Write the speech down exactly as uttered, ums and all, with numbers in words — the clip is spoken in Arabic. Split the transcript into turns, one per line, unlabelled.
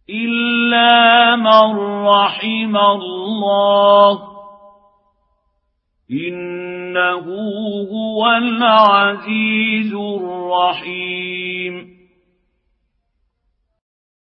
إلا من رحم الله إنه هو العزيز الرحيم